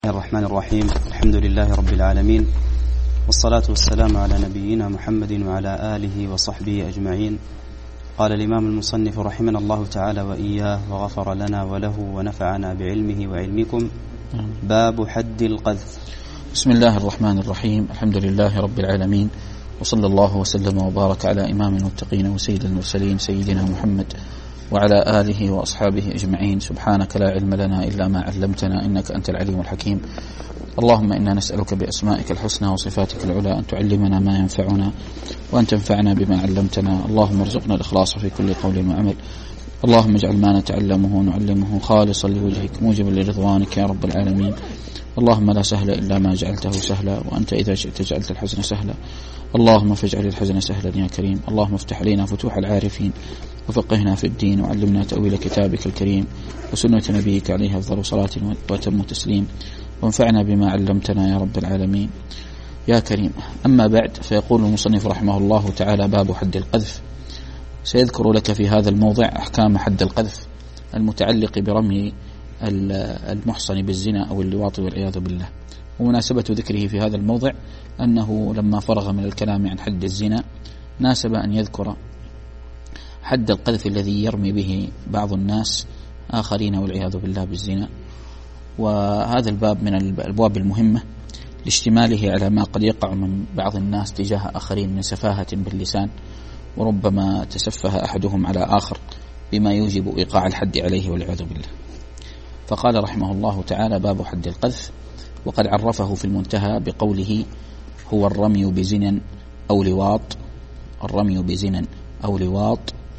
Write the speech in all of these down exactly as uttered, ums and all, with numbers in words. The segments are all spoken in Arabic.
الرحمن الرحيم. الحمد لله رب العالمين، والصلاة والسلام على نبينا محمد وعلى آله وصحبه أجمعين. قال الإمام المصنف رحمنا الله تعالى وإياه وغفر لنا وله ونفعنا بعلمه وعلمكم. باب حد القذف. بسم الله الرحمن الرحيم. الحمد لله رب العالمين، وصلى الله وسلم وبارك على إمام المتقين وسيد المرسلين سيدنا محمد وعلى آله وأصحابه أجمعين. سبحانك لا علم لنا إلا ما علمتنا إنك أنت العليم الحكيم. اللهم إنا نسألك بأسمائك الحسنى وصفاتك العلى أن تعلمنا ما ينفعنا وأن تنفعنا بما علمتنا. اللهم ارزقنا الإخلاص في كل قول وعمل. اللهم اجعل ما نتعلمه ونعلمه خالصا لوجهك موجبا لرضوانك يا رب العالمين. اللهم لا سهل إلا ما جعلته سهلا، وأنت إذا شئت جعلت الحزن سهلا. اللهم فاجعل الحزن سهلا يا كريم. اللهم افتح علينا فتوح العارفين، وفقهنا في الدين، وعلمنا تأويل كتابك الكريم وسنة نبيك عليه أفضل صلاة وأتم تسليم، وانفعنا بما علمتنا يا رب العالمين يا كريم. أما بعد، فيقول المصنف رحمه الله تعالى: باب حد القذف. سيذكر لك في هذا الموضع أحكام حد القذف المتعلق برمي المحصن بالزنا أو اللواط والعياذ بالله. ومناسبة ذكره في هذا الموضع أنه لما فرغ من الكلام عن حد الزنا ناسب أن يذكر حد القذف الذي يرمي به بعض الناس آخرين والعياذ بالله بالزنا. وهذا الباب من الأبواب المهمة لاشتماله على ما قد يقع من بعض الناس تجاه آخرين من سفاهة باللسان، وربما تسفه أحدهم على آخر بما يوجب إيقاع الحد عليه والعياذ بالله. فقال رحمه الله تعالى: باب حد القذف. وقد عرفه في المنتهى بقوله: هو الرمي بزنا أو لواط، الرمي بزنا أو لواط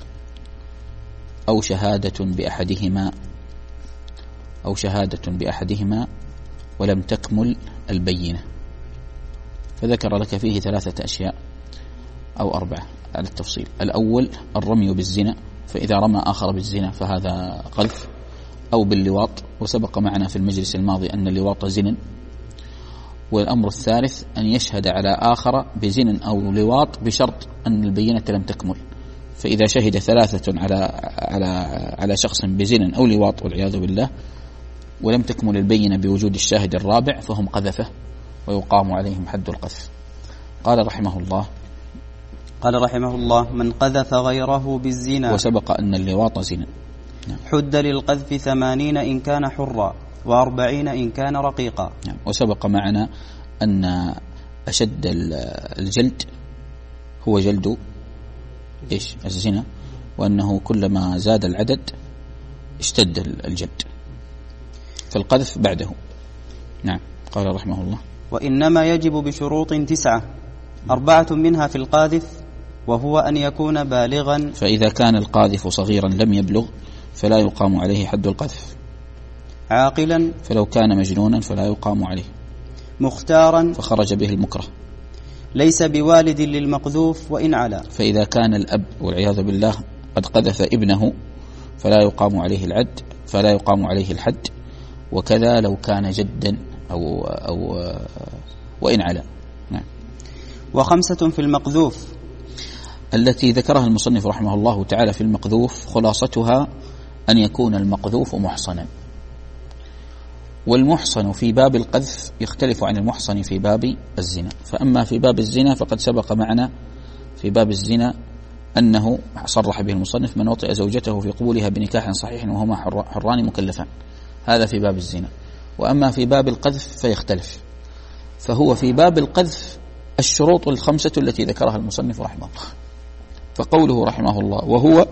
أو شهادة بأحدهما أو شهادة بأحدهما ولم تكمل البينة. فذكر لك فيه ثلاثة أشياء أو أربعة على التفصيل. الأول الرمي بالزنا، فإذا رمى آخر بالزنا فهذا قذف، أو باللواط، وسبق معنا في المجلس الماضي أن اللواط زنا. والأمر الثالث أن يشهد على آخر بزنا أو لواط بشرط أن البينة لم تكمل. فإذا شهد ثلاثة على على على شخص بزنا أو لواط والعياذ بالله ولم تكمل البينة بوجود الشاهد الرابع فهم قذفة ويقام عليهم حد القذف. قال رحمه الله قال رحمه الله: من قذف غيره بالزنا. وسبق أن اللواط زنا. نعم. حد للقذف ثمانين إن كان حرا، وأربعين إن كان رقيقا. نعم. وسبق معنا أن أشد الجلد هو جلد إيش؟ الزنا، وأنه كلما زاد العدد اشتد الجلد، فالقذف بعده. نعم. قال رحمه الله: وإنما يجب بشروط تسعة، أربعة منها في القاذف، وهو أن يكون بالغا. فإذا كان القاذف صغيرا لم يبلغ فلا يقام عليه حد القذف. عاقلا، فلو كان مجنونا فلا يقام عليه. مختارا، فخرج به المكره. ليس بوالد للمقذوف وإن علا. فإذا كان الأب والعياذ بالله قد قذف ابنه فلا يقام عليه العد فلا يقام عليه الحد، وكذا لو كان جدا أو أو وإن علا. نعم. وخمسة في المقذوف. التي ذكرها المصنف رحمه الله تعالى في المقذوف خلاصتها أن يكون المقذوف محصنا. والمحصن في باب القذف يختلف عن المحصن في باب الزنا. فأما في باب الزنا فقد سبق معنا في باب الزنا أنه صرح به المصنف: من وطئ زوجته في قبولها بنكاح صحيح وهما حران مكلفان. هذا في باب الزنا. وأما في باب القذف فيختلف. فهو في باب القذف الشروط الخمسة التي ذكرها المصنف رحمه الله. فقوله رحمه الله: وهو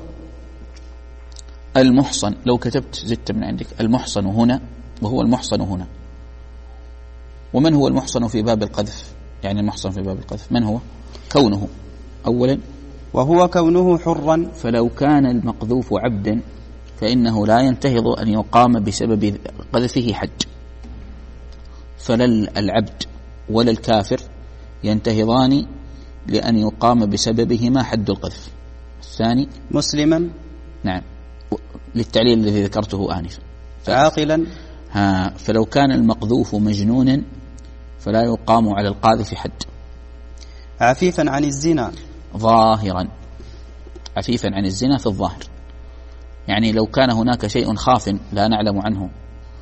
المحصن، لو كتبت زدت من عندك المحصن هنا، وهو المحصن هنا. ومن هو المحصن في باب القذف؟ يعني المحصن في باب القذف من هو؟ كونه أولا وهو كونه حرا. فلو كان المقذوف عبدا فإنه لا ينتهض أن يقام بسبب قذفه حد، فلا العبد ولا الكافر ينتهضان لأن يقام بسببهما حد القذف. الثاني مسلما. نعم، للتعليل الذي ذكرته آنفا. عاقلا. ها، فلو كان المقذوف مجنونا فلا يقام على القاذف حد. عفيفا عن الزنا ظاهرا، عفيفا عن الزنا في الظاهر، يعني لو كان هناك شيء خاف لا نعلم عنه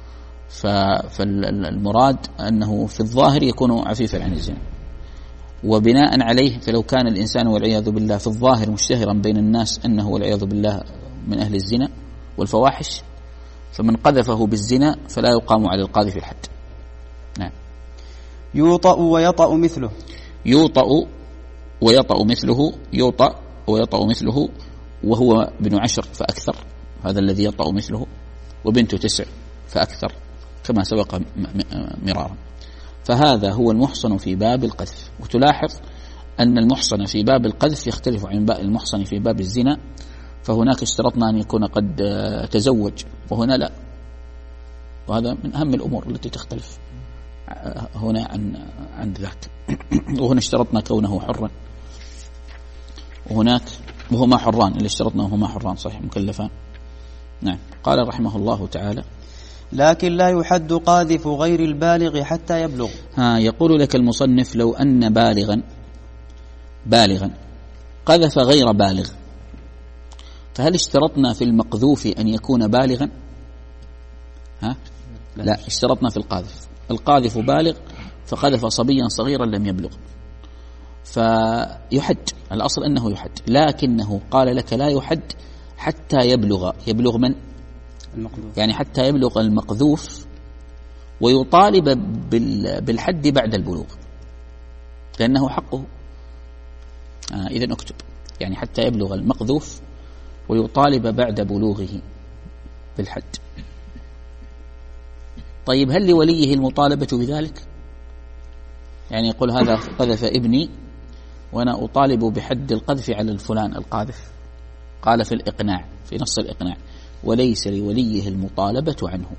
فالمراد أنه في الظاهر يكون عفيفا عن الزنا، وبناء عليه فلو كان الإنسان والعياذ بالله في الظاهر مشتهرا بين الناس أنه والعياذ بالله من أهل الزنا والفواحش، فمن قذفه بالزنا فلا يقام على القاذف الحد. نعم. يوطأ ويطأ مثله. يوطأ ويطأ مثله، يوطأ ويطأ مثله وهو ابن عشر فأكثر، هذا الذي يطأ مثله، وبنت تسع فأكثر كما سبق مرارا. فهذا هو المحصن في باب القذف. وتلاحظ أن المحصن في باب القذف يختلف عن المحصن في باب الزنا، فهناك اشترطنا أن يكون قد تزوج وهنا لا، وهذا من أهم الأمور التي تختلف هنا عن عن ذاك. وهنا اشترطنا كونه حرا، وهناك وهما حران، اللي اشترطنا وهما حران صحيح مكلفان. نعم. قال رحمه الله تعالى: لكن لا يحد قاذف غير البالغ حتى يبلغ. ها يقول لك المصنف: لو أن بالغا بالغا قذف غير بالغ، فهل اشترطنا في المقذوف أن يكون بالغا؟ ها؟ لا، اشترطنا في القاذف. القاذف بالغ فقذف صبيا صغيرا لم يبلغ فيحد، الأصل أنه يحد، لكنه قال لك لا يحد حتى يبلغ. يبلغ من؟ المقذوف. يعني حتى يبلغ المقذوف، ويطالب بالحد بعد البلوغ لأنه حقه. آه إذن اكتب يعني حتى يبلغ المقذوف ويطالب بعد بلوغه بالحد. طيب هل لوليه المطالبة بذلك؟ يعني يقول هذا قذف ابني وأنا أطالب بحد القذف على الفلان القاذف. قال في الإقناع، في نص الإقناع: وليس لوليه المطالبة عنه.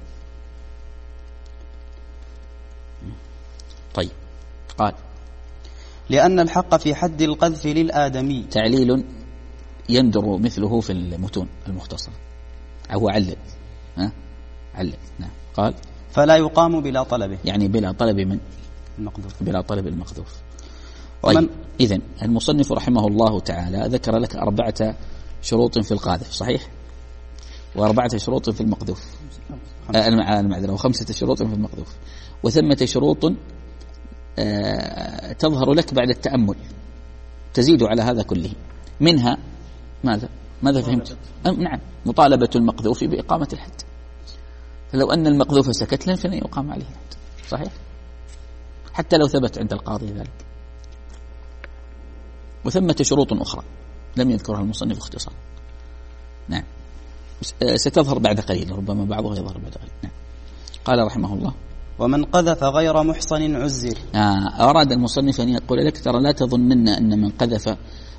طيب قال: لأن الحق في حد القذف للآدمي. تعليل يندر مثله في المتون المختصرة، أو علل. ها؟ علل. نعم. قال: فلا يقام بلا طلبه، يعني بلا طلب من المقذوف، بلا طلب المقذوف. طيب إذن المصنف رحمه الله تعالى ذكر لك أربعة شروط في القاذف، صحيح؟ وأربعة شروط في المقذوف، المعذرة، وخمسة شروط في المقذوف، وثمة شروط آه تظهر لك بعد التأمل تزيد على هذا كله. منها ماذا؟ ماذا فهمت؟ نعم، مطالبة المقذوف بإقامة الحد، فلو أن المقذوف سكت لن فلن يقام عليه الحد، صحيح؟ حتى لو ثبت عند القاضي ذلك. وثمة شروط أخرى لم يذكرها المصنف اختصارا. نعم، ستظهر بعد قليل، ربما بعضها يظهر بعد قليل. نعم. قال رحمه الله: ومن قذف غير محصن عزر. آه أراد المصنف أن يقول لك: ترى لا تظنن أن من قذف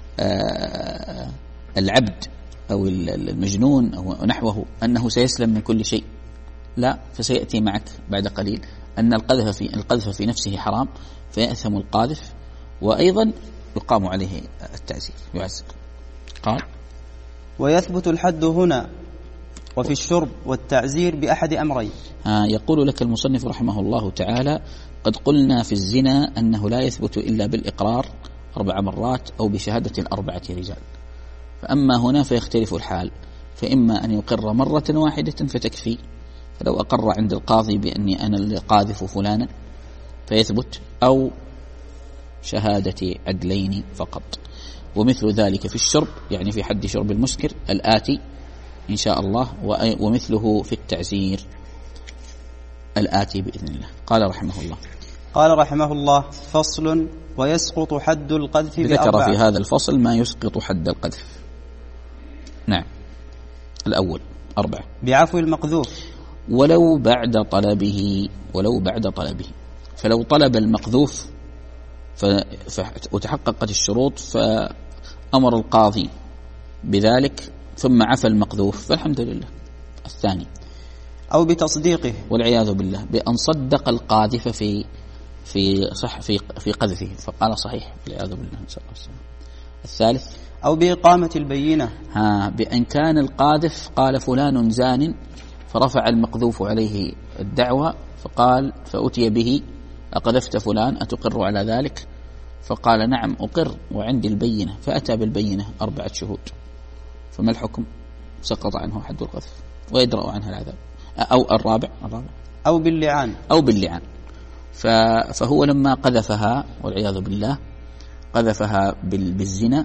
آه العبد أو المجنون أو نحوه أنه سيسلم من كل شيء، لا، فسيأتي معك بعد قليل أن القذف في القذف في نفسه حرام، فيأثم القاذف، وأيضا يقام عليه التعزير، يعزر. قال: ويثبت الحد هنا وفي الشرب والتعزير بأحد أمرين. آه يقول لك المصنف رحمه الله تعالى: قد قلنا في الزنا أنه لا يثبت إلا بالإقرار أربع مرات أو بشهادة أربعة رجال، فأما هنا فيختلف الحال، فإما أن يقر مرة واحدة فتكفي، فلو أقر عند القاضي بأني أنا القاذف فلانا فيثبت، أو شهادة عدلين فقط. ومثل ذلك في الشرب، يعني في حد شرب المسكر الآتي إن شاء الله، ومثله في التعزير الآتي بإذن الله. قال رحمه الله: قال رحمه الله: فصل: ويسقط حد القذف بأربعة. ذكر في هذا الفصل ما يسقط حد القذف. نعم. الأول أربعة: بعفو المقذوف ولو بعد طلبه، ولو بعد طلبه، فلو طلب المقذوف ف... ف... وتحققت الشروط فأمر القاضي بذلك ثم عفى المقذوف فالحمد لله. الثاني: أو بتصديقه، والعياذ بالله بأن صدق القاذف في في صح في في قذفه فقال صحيح، والعياذ بالله. الثالث: أو بإقامة البينة، ها بأن كان القاذف قال فلان زان، فرفع المقذوف عليه الدعوة فقال فأتي به: أقذفت فلان أتقر على ذلك؟ فقال نعم أقر وعندي البينة، فأتى بالبينة أربعة شهود، فما الحكم؟ سقط عنه حد القذف ويدرأ عنها العذاب. أو الرابع الرابع أو باللعان أو باللعان. فهو لما قذفها والعياذ بالله قذفها بالزنا،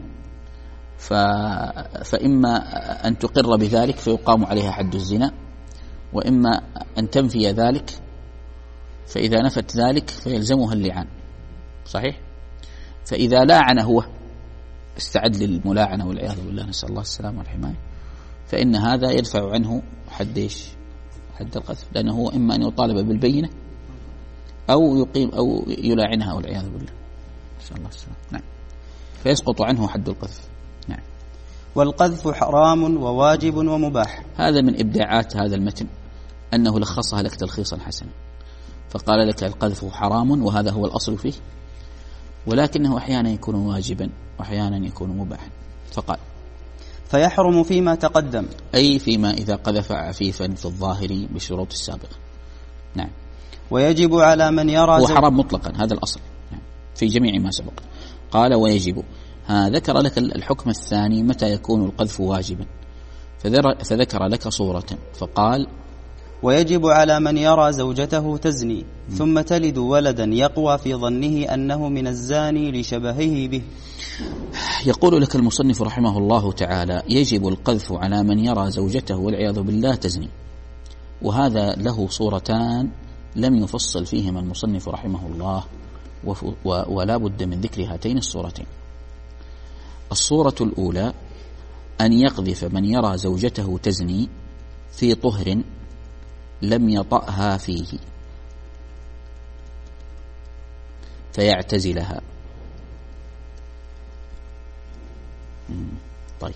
فإما أن تقر بذلك فيقام عليها حد الزنا، وإما أن تنفي ذلك، فإذا نفت ذلك فيلزمها اللعان. صحيح؟ فإذا لاعن هو استعد للملاعنة والعياذ بالله، نسأل الله السلامة والحماية، فإن هذا يدفع عنه حد إيش؟ حد القذف، لأنه هو إما أن يطالب بالبينة أو يقيم أو يلاعنها والعياذ بالله، نسأل الله السلامة. نعم، فيسقط عنه حد القذف. نعم. والقذف حرام وواجب ومباح. هذا من إبداعات هذا المتن أنه لخصها لك تلخيصا حسنا، فقال لك القذف حرام وهذا هو الأصل فيه، ولكنه أحيانا يكون واجبا وأحيانا يكون مباحا. فقال فيحرم فيما تقدم، أي فيما إذا قذف عفيفا في الظاهر بالشروط السابقة. نعم. ويجب على من يرى هو حرام مطلقا، هذا الأصل. نعم. في جميع ما سبق. قال ويجب، ها ذكر لك الحكم الثاني متى يكون القذف واجبا، فذكر لك صورة فقال ويجب على من يرى زوجته تزني ثم تلد ولدا يقوى في ظنه أنه من الزاني لشبهه به. يقول لك المصنف رحمه الله تعالى يجب القذف على من يرى زوجته والعياذ بالله تزني، وهذا له صورتان لم يفصل فيهما المصنف رحمه الله، ولا بد من ذكر هاتين الصورتين. الصورة الأولى أن يقذف من يرى زوجته تزني في طهر لم يطأها فيه فيعتزلها. طيب،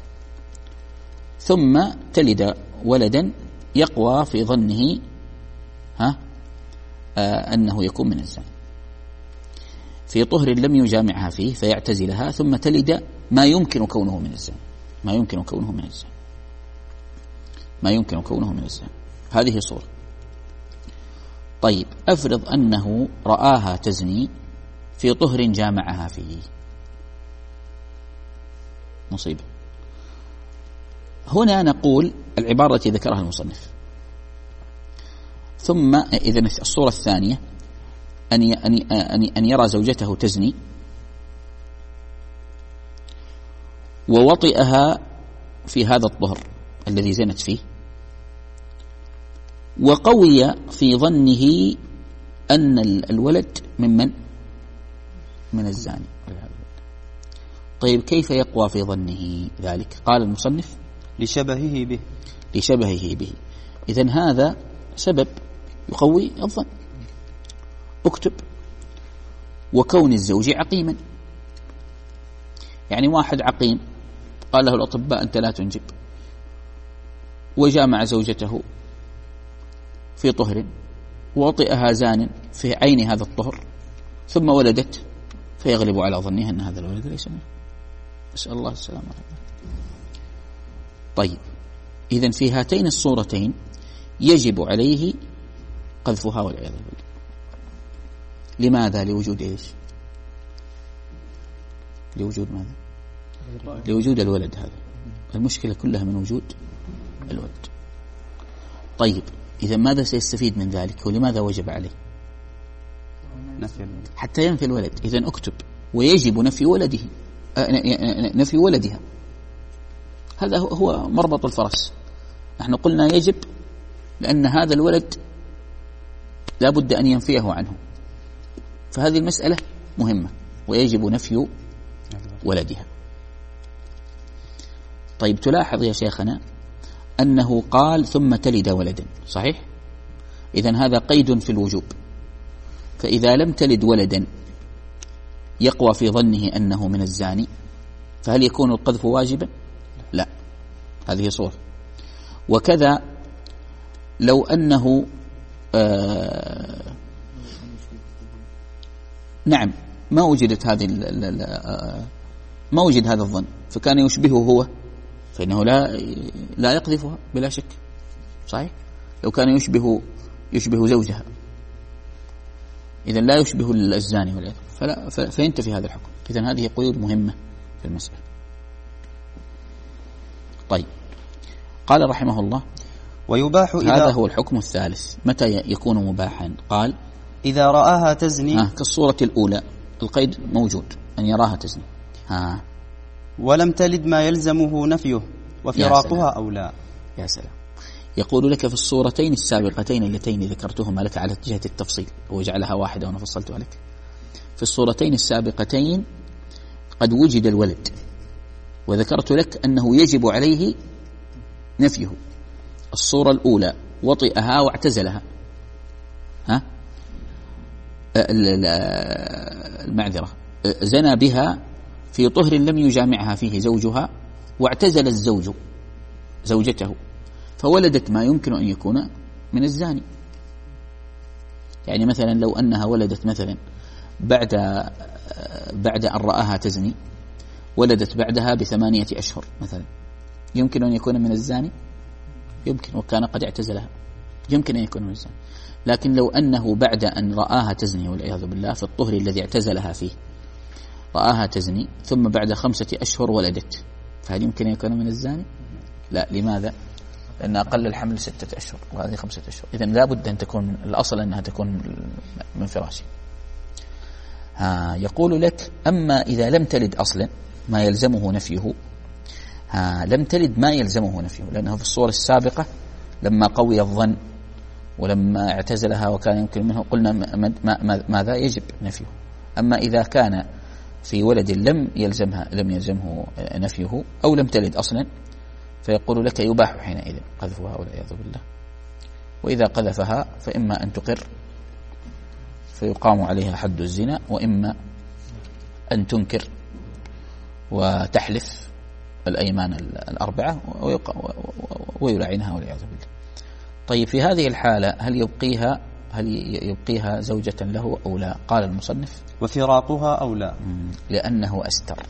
ثم تلد ولدا يقوى في ظنه ها آه أنه يكون من الزنا في طهر لم يجامعها فيه فيعتزلها، ثم تلد ما يمكن كونه من الزنا ما يمكن كونه من الزنا ما يمكن كونه من الزنا هذه صورة. طيب، أفرض أنه رآها تزني في طهر جامعها فيه، مصيبة. هنا نقول العبارة التي ذكرها المصنف. ثم إذن الصورة الثانية أن أن يرى زوجته تزني ووطئها في هذا الطهر الذي زنت فيه، وقوي في ظنه أن الولد ممن من الزاني. طيب، كيف يقوى في ظنه ذلك؟ قال المصنف لشبهه به لشبهه به إذن هذا سبب يقوي الظن. اكتب وكون الزوج عقيما، يعني واحد عقيم قال له الأطباء أنت لا تنجب، وجامع زوجته في طهر ووطئها زان في عين هذا الطهر ثم ولدت، فيغلب على ظنها أن هذا الولد ليس منه، نسأل الله السلامة. طيب، إذن في هاتين الصورتين يجب عليه قذفها والعياذ بالله. لماذا؟ لوجود إيش؟ لوجود ماذا؟ لوجود الولد. هذا المشكلة كلها من وجود الولد. طيب، إذا ماذا سيستفيد من ذلك؟ ولماذا وجب عليه؟ حتى ينفي الولد. إذن اكتب ويجب نفي ولده نفي ولدها. هذا هو مربط الفرس. نحن قلنا يجب لأن هذا الولد لا بد أن ينفيه عنه، فهذه المسألة مهمة، ويجب نفي ولدها. طيب، تلاحظ يا شيخنا أنه قال ثم تلد ولدا، صحيح؟ إذن هذا قيد في الوجوب، فإذا لم تلد ولدا يقوى في ظنه أنه من الزاني، فهل يكون القذف واجبا؟ لا، هذه صورة. وكذا لو أنه آه نعم ما وجدت هذه ما وجد هذا الظن فكان يشبهه هو، فإنه لا لا يقذفها بلا شك، صحيح؟ لو كان يشبه يشبه زوجها إذن لا يشبه الزاني والعياذ، فلا فينتفي هذا الحكم. إذن هذه قيود مهمة في المسألة. طيب، قال رحمه الله ويباح إذا هذا هو الحكم الثالث. متى يكون مباحا؟ قال إذا رآها تزني، آه كالصورة الأولى القيد موجود أن يراها تزني، ها ولم تلد ما يلزمه نفيه وفراقها أولى. يا سلام. يقول لك في الصورتين السابقتين اللتين ذكرتهما لك على جهة التفصيل، وجعلها واحدة وأنا فصلتها لك. في الصورتين السابقتين قد وجد الولد، وذكرت لك أنه يجب عليه نفيه. الصورة الأولى وطئها واعتزلها، ها المعذرة زنى بها في طهر لم يجامعها فيه زوجها، واعتزل الزوج زوجته فولدت ما يمكن أن يكون من الزاني. يعني مثلا لو أنها ولدت مثلا بعد بعد أن رآها تزني، ولدت بعدها بثمانية أشهر مثلا، يمكن أن يكون من الزاني؟ يمكن، وكان قد اعتزلها، يمكن أن يكون من الزاني. لكن لو أنه بعد أن رآها تزني والعياذ بالله في الطهر الذي اعتزلها فيه، رآها تزني ثم بعد خمسة أشهر ولدت، فهل يمكن أن يكون من الزاني؟ لا. لماذا؟ لأن أقل الحمل ستة أشهر وهذه خمسة أشهر، إذن لا بد أن تكون الأصل أنها تكون من فراشه. ها يقول لك أما إذا لم تلد أصلا ما يلزمه نفيه، ها لم تلد ما يلزمه نفيه، لأنه في الصورة السابقة لما قوي الظن ولما اعتزلها وكان يمكن منه قلنا ماذا يجب نفيه. أما إذا كان في ولد لم يلزمها لم يلزمه نفيه أو لم تلد أصلا، فيقول لك يباح حينئذ قذفها والعياذ بالله. وإذا قذفها فإما أن تقر فيقام عليها حد الزنا، وإما أن تنكر وتحلف الأيمان الأربعة ويلعنها والعياذ بالله. طيب في هذه الحالة هل يبقيها هل يبقيها زوجة له أو لا؟ قال المصنف وفراقها أولى، لأنه أستر.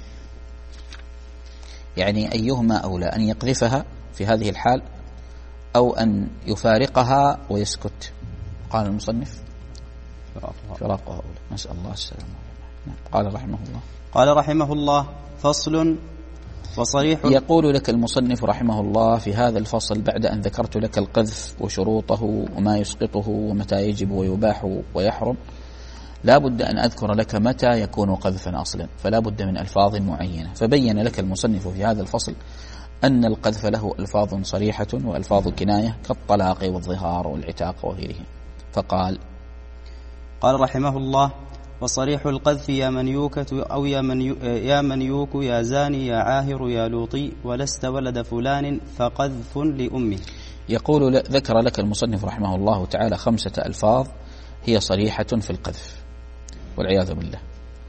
يعني أيهما أولى، أن يقذفها في هذه الحال أو أن يفارقها ويسكت؟ قال المصنف فراقها أولى. نسأل الله السلامة. قال رحمه الله قال رحمه الله فصل وصريح. يقول لك المصنف رحمه الله في هذا الفصل بعد أن ذكرت لك القذف وشروطه وما يسقطه ومتى يجب ويباح ويحرم، لا بد أن أذكر لك متى يكون قذفا أصلا، فلا بد من ألفاظ معينة. فبين لك المصنف في هذا الفصل أن القذف له ألفاظ صريحة وألفاظ كناية كالطلاق والظهار والعتاق وغيره. فقال قال رحمه الله وصريح القذف يا من يوكت أو يا من يا من يوك يا زاني يا عاهر يا لوطي ولست ولد فلان فقذف لأمه. يقول ذكر لك المصنف رحمه الله تعالى خمسة ألفاظ هي صريحة في القذف والعياذ بالله.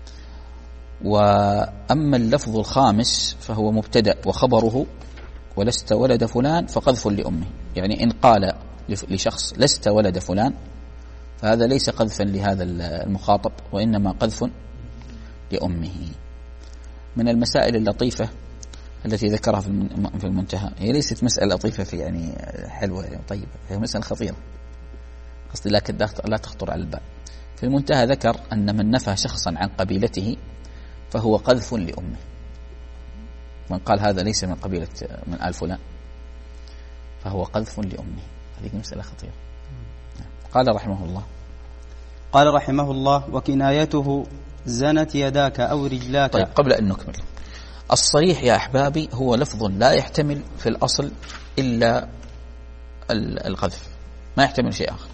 وأما اللفظ الخامس فهو مبتدأ وخبره ولست ولد فلان فقذف لأمه. يعني إن قال لشخص لست ولد فلان فهذا ليس قذفا لهذا المخاطب، وإنما قذف لأمه. من المسائل اللطيفة التي ذكرها في المنتهى، هي ليست مسألة لطيفة في يعني حلوة يعني طيبة، هي مسألة خطيرة قصدي لكن لا تخطر على البال. في المنتهى ذكر أن من نفى شخصا عن قبيلته فهو قذف لأمه. من قال هذا ليس من قبيلة من آل فلان فهو قذف لأمه. هذه مسألة خطيرة. قال رحمه الله قال رحمه الله وكنايته زنت يداك أو رجلاك. طيب قبل أن نكمل، الصريح يا أحبابي هو لفظ لا يحتمل في الأصل إلا القذف، ما يحتمل شيء آخر.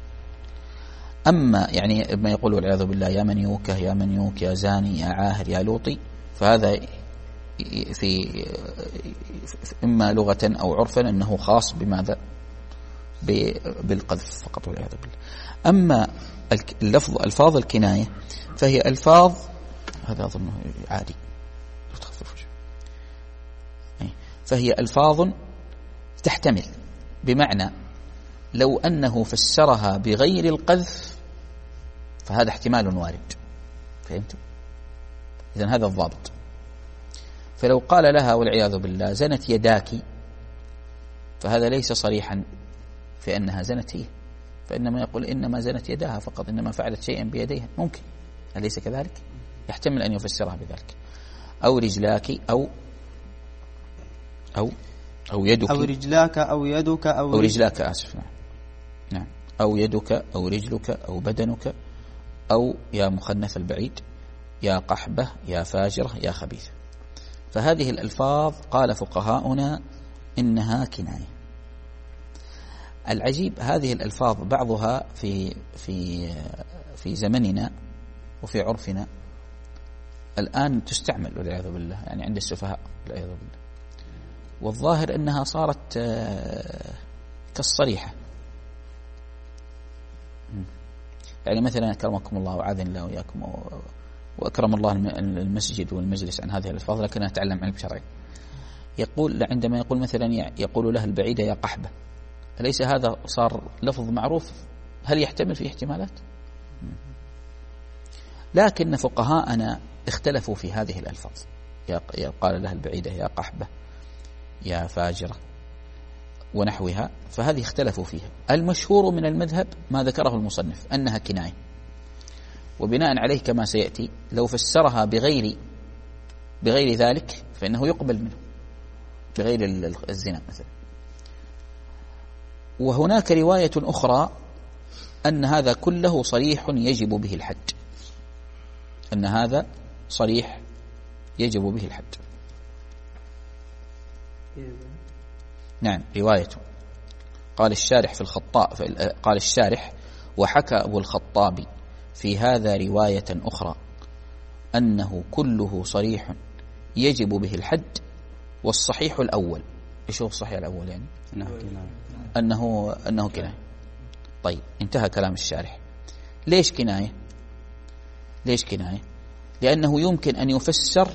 أما يعني ما يقول والعياذ بالله يا من يوكه يا من يوك يا زاني يا عاهر يا لوطي، فهذا في إما لغة أو عرفا أنه خاص بماذا؟ بالقذف فقط والعياذ بالله. أما اللفظ ألفاظ الكناية فهي ألفاظ، هذا أظنه عادي فهي ألفاظ تحتمل، بمعنى لو أنه فسرها بغير القذف فهذا احتمال وارد. فهمتم؟ إذن هذا الضابط. فلو قال لها والعياذ بالله زنت يداك فهذا ليس صريحا في أنها زنت هي، فإنما يقول إنما زنت يداها فقط، إنما فعلت شيئا بيديها. ممكن، أليس كذلك؟ يحتمل أن يفسرها بذلك. أو رجلاك أو أو أو يدك أو رجلاك أو يدك أو, أو رجلاك آسف نعم. نعم أو يدك أو رجلك أو بدنك، أو يا مخنث البعيد، يا قحبة، يا فاجرة، يا خبيثة. فهذه الألفاظ قال فقهاؤنا إنها كناية. العجيب هذه الألفاظ بعضها في في في زمننا وفي عرفنا الآن تستعمل والعياذ بالله، يعني عند السفهاء والعياذ بالله، والظاهر أنها صارت كالصريحة. يعني مثلا أكرمكم الله وعاذن الله وإياكم وأكرم الله المسجد والمجلس عن هذه الألفاظ، لكن أتعلم علم شرعي. يقول عندما يقول مثلا يقول له البعيدة يا قحبة، أليس هذا صار لفظ معروف؟ هل يحتمل فيه احتمالات؟ لكن فقهاءنا اختلفوا في هذه الألفاظ، قال له البعيدة يا قحبة، يا فاجرة ونحوها، فهذه اختلفوا فيها. المشهور من المذهب ما ذكره المصنف أنها كناية، وبناء عليه كما سيأتي لو فسرها بغير بغير ذلك فإنه يقبل منه، بغير الزنا مثلا. وهناك رواية أخرى أن هذا كله صريح يجب به الحد، أن هذا صريح يجب به الحد. نعم روايته. قال الشارح في الخطاب قال الشارح وحكى أبو الخطاب في هذا رواية أخرى أنه كله صريح يجب به الحد، والصحيح الأول. إيش هو الصحيح الأول؟ يعني أنه أنه كناية. طيب انتهى كلام الشارح. ليش كناية؟ ليش كناية؟ لأنه يمكن أن يفسر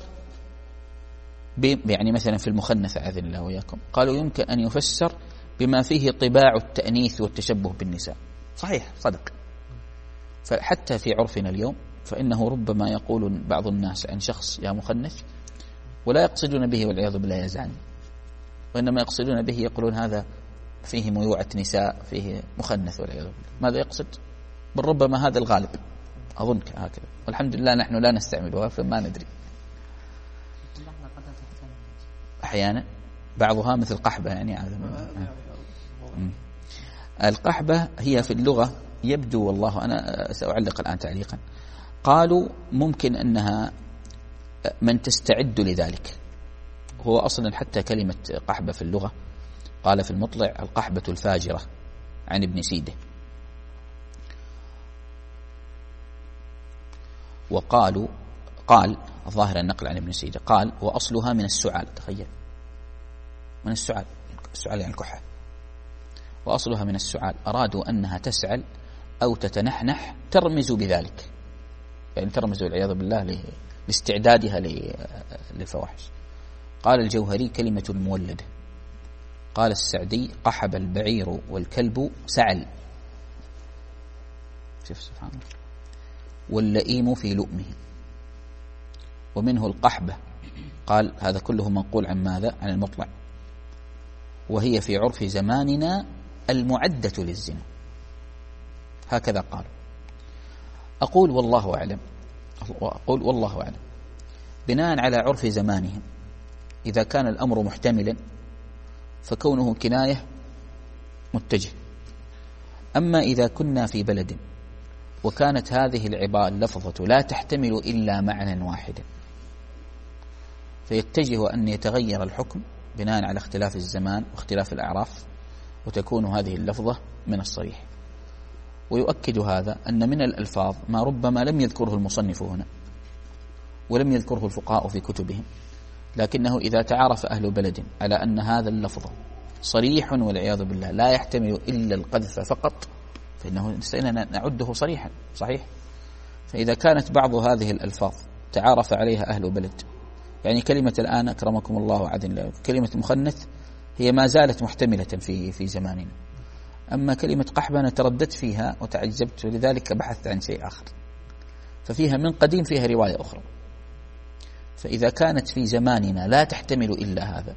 يعني مثلا في المخنث أعاذنا الله وإياكم، قالوا يمكن أن يفسر بما فيه طباع التأنيث والتشبه بالنساء. صحيح صدق. فحتى في عرفنا اليوم فإنه ربما يقول بعض الناس عن شخص يا مخنث ولا يقصدون به والعياذ بالله يا زاني، وإنما يقصدون به يقولون هذا فيه ميوعة نساء، فيه مخنث والعياذ بالله. ماذا يقصد؟ بل ربما هذا الغالب، أظن هكذا، والحمد لله نحن لا نستعملها فما ندري. أحيانا بعضها مثل قحبة، يعني القحبة هي في اللغة يبدو، والله أنا سأعلق الآن تعليقا، قالوا ممكن أنها من تستعد لذلك. هو أصلا حتى كلمة قحبة في اللغة قال في المطلع القحبة الفاجرة عن ابن سيده. وقالوا قال ظاهر النقل عن ابن سيده قال وأصلها من السعال. تخيل، من السعال، السعال يعني الكحة، وأصلها من السعال. أرادوا أنها تسعل أو تتنحنح ترمز بذلك، يعني ترمز والعياذ بالله لاستعدادها للفواحش. قال الجوهري كلمة المولدة. قال السعدي قحب البعير والكلب سعل. شوف سبحان الله. واللئيم في لؤمه. ومنه القحبة. قال هذا كله منقول عن ماذا؟ عن المطلع. وهي في عرف زماننا المعدة للزنا. هكذا قال. أقول والله أعلم أقول والله أعلم بناء على عرف زمانهم إذا كان الأمر محتملا فكونه كناية متجه. أما إذا كنا في بلد وكانت هذه العبارة اللفظة لا تحتمل إلا معنى واحدا فيتجه أن يتغير الحكم بناء على اختلاف الزمان واختلاف الأعراف، وتكون هذه اللفظة من الصريح. ويؤكد هذا أن من الألفاظ ما ربما لم يذكره المصنف هنا ولم يذكره الفقهاء في كتبهم، لكنه إذا تعارف أهل بلد على أن هذا اللفظ صريح والعياذ بالله لا يحتمل إلا القذف فقط فإنه نعده صريحا صحيح. فإذا كانت بعض هذه الألفاظ تعارف عليها أهل بلد، يعني كلمة الآن أكرمكم الله وعدن الله كلمة مخنث هي ما زالت محتملة في في زماننا، أما كلمة قحبة أنا ترددت فيها وتعجبت ولذلك بحثت عن شيء آخر، ففيها من قديم فيها رواية أخرى. فإذا كانت في زماننا لا تحتمل إلا هذا،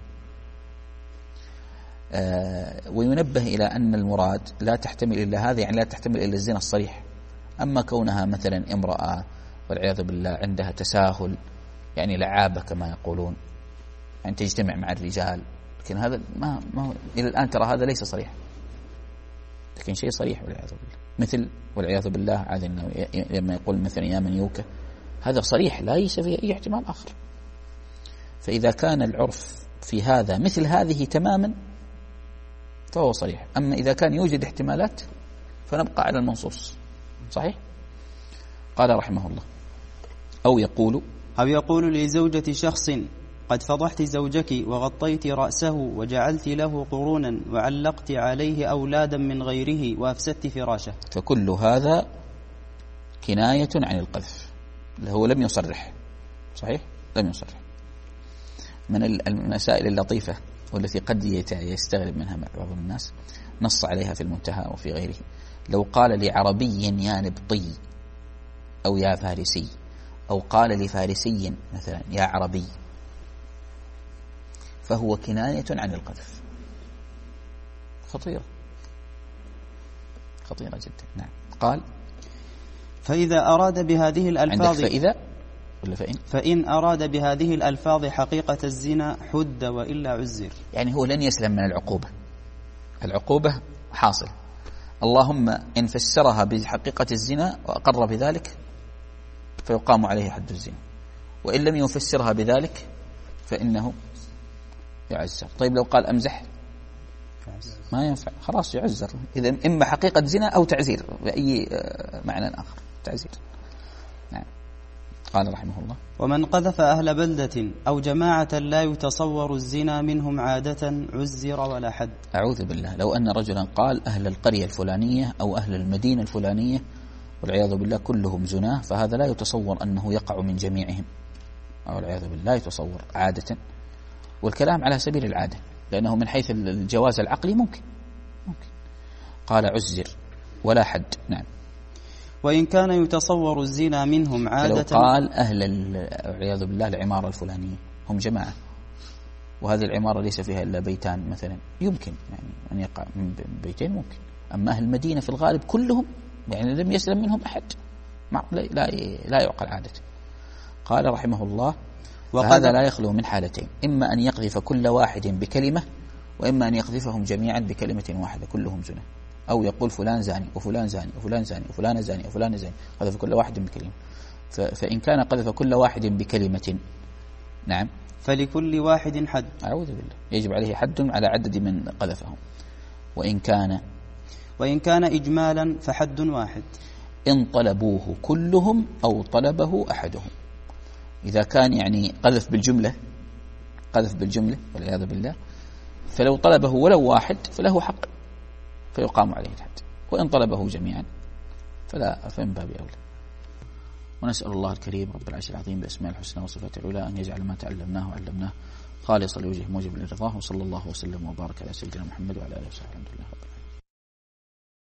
آه وينبه إلى أن المراد لا تحتمل إلا هذا، يعني لا تحتمل إلا الزنا الصريح. أما كونها مثلا امرأة والعياذ بالله عندها تساهل، يعني لعابة كما يقولون، يعني تجتمع مع الرجال لكن هذا ما, ما إلى الآن ترى هذا ليس صريح، لكن شيء صريح والعياذ بالله. مثل والعياذ بالله عاد لما يقول مثلا يا من يوكى، هذا صريح ليس فيه أي احتمال آخر. فإذا كان العرف في هذا مثل هذه تماما فهو صريح. أما إذا كان يوجد احتمالات فنبقى على المنصوص. صحيح؟ قال رحمه الله أو يقول أو يقول لزوجة شخص قد فضحت زوجك وغطيت رأسه وجعلت له قرونا وعلقت عليه أولادا من غيره وأفسدت فراشه. فكل هذا كناية عن القذف، هو لم يصرح. صحيح؟ لم يصرح. من المسائل اللطيفة والتي قد يستغرب منها بعض الناس، نص عليها في المنتهى وفي غيره، لو قال لعربي يا نبطي أو يا فارسي، أو قال لفارسي مثلا يا عربي، فهو كناية عن القذف. خطيرة خطيرة جدا. نعم. قال فإذا أراد بهذه الألفاظ فإذا ولا فإن فإن أراد بهذه الألفاظ حقيقة الزنا حد وإلا عزر. يعني هو لن يسلم من العقوبة، العقوبة حاصل، اللهم إن فسرها بحقيقة الزنا وأقر بذلك فيقام عليه حد الزنا، وإن لم يفسرها بذلك فإنه يعزر. طيب لو قال أمزح ما ينفع، خلاص يعزر. إذا إما حقيقة زنا أو تعزير بأي معنى آخر، تعزير. نعم. قال رحمه الله ومن قذف أهل بلدة أو جماعة لا يتصور الزنا منهم عادة عزر ولا حد. أعوذ بالله، لو أن رجلا قال أهل القرية الفلانية أو أهل المدينة الفلانية والعياذ بالله كلهم زنا، فهذا لا يتصور أنه يقع من جميعهم، أو العياذ بالله يتصور عادة، والكلام على سبيل العادة، لأنه من حيث الجواز العقلي ممكن ممكن قال عزر ولا حد. نعم. وإن كان يتصور الزنا منهم عادة، لو قال أهل العياذ بالله العمارة الفلانية هم جماعة وهذه العمارة ليس فيها إلا بيتان مثلا، يمكن يعني أن يقع من بيتين ممكن. أما أهل المدينة في الغالب كلهم يعني لم يسلم منهم أحد، لا لا يعقل عادة. قال رحمه الله وهذا لا يخلو من حالتين، إما أن يقذف كل واحد بكلمة، وإما أن يقذفهم جميعا بكلمة واحدة كلهم زنا، أو يقول فلان زاني وفلان زاني وفلان زاني وفلان زاني وفلان زاني، قذف كل واحد بكلمة. فإن كان قذف كل واحد بكلمة، نعم، فلكل واحد حد. أعوذ بالله، يجب عليه حد على عدد من قذفهم. وإن كان وإن كان إجمالا فحد واحد إن طلبوه كلهم أو طلبه أحدهم. إذا كان يعني قذف بالجملة قذف بالجملة والعياذ بالله، فلو طلبه ولو واحد فله حق فيقام عليه الحد، وإن طلبه جميعا فلا، فمن باب أولى. ونسأل الله الكريم رب العرش العظيم بأسماء الحسنى وصفات العلى أن يجعل ما تعلمناه وعلمناه خالصا لوجهه موجب لرضاه، وصلى الله وسلم وبارك على سيدنا محمد وعلى آله وصحبه. الحمد لله.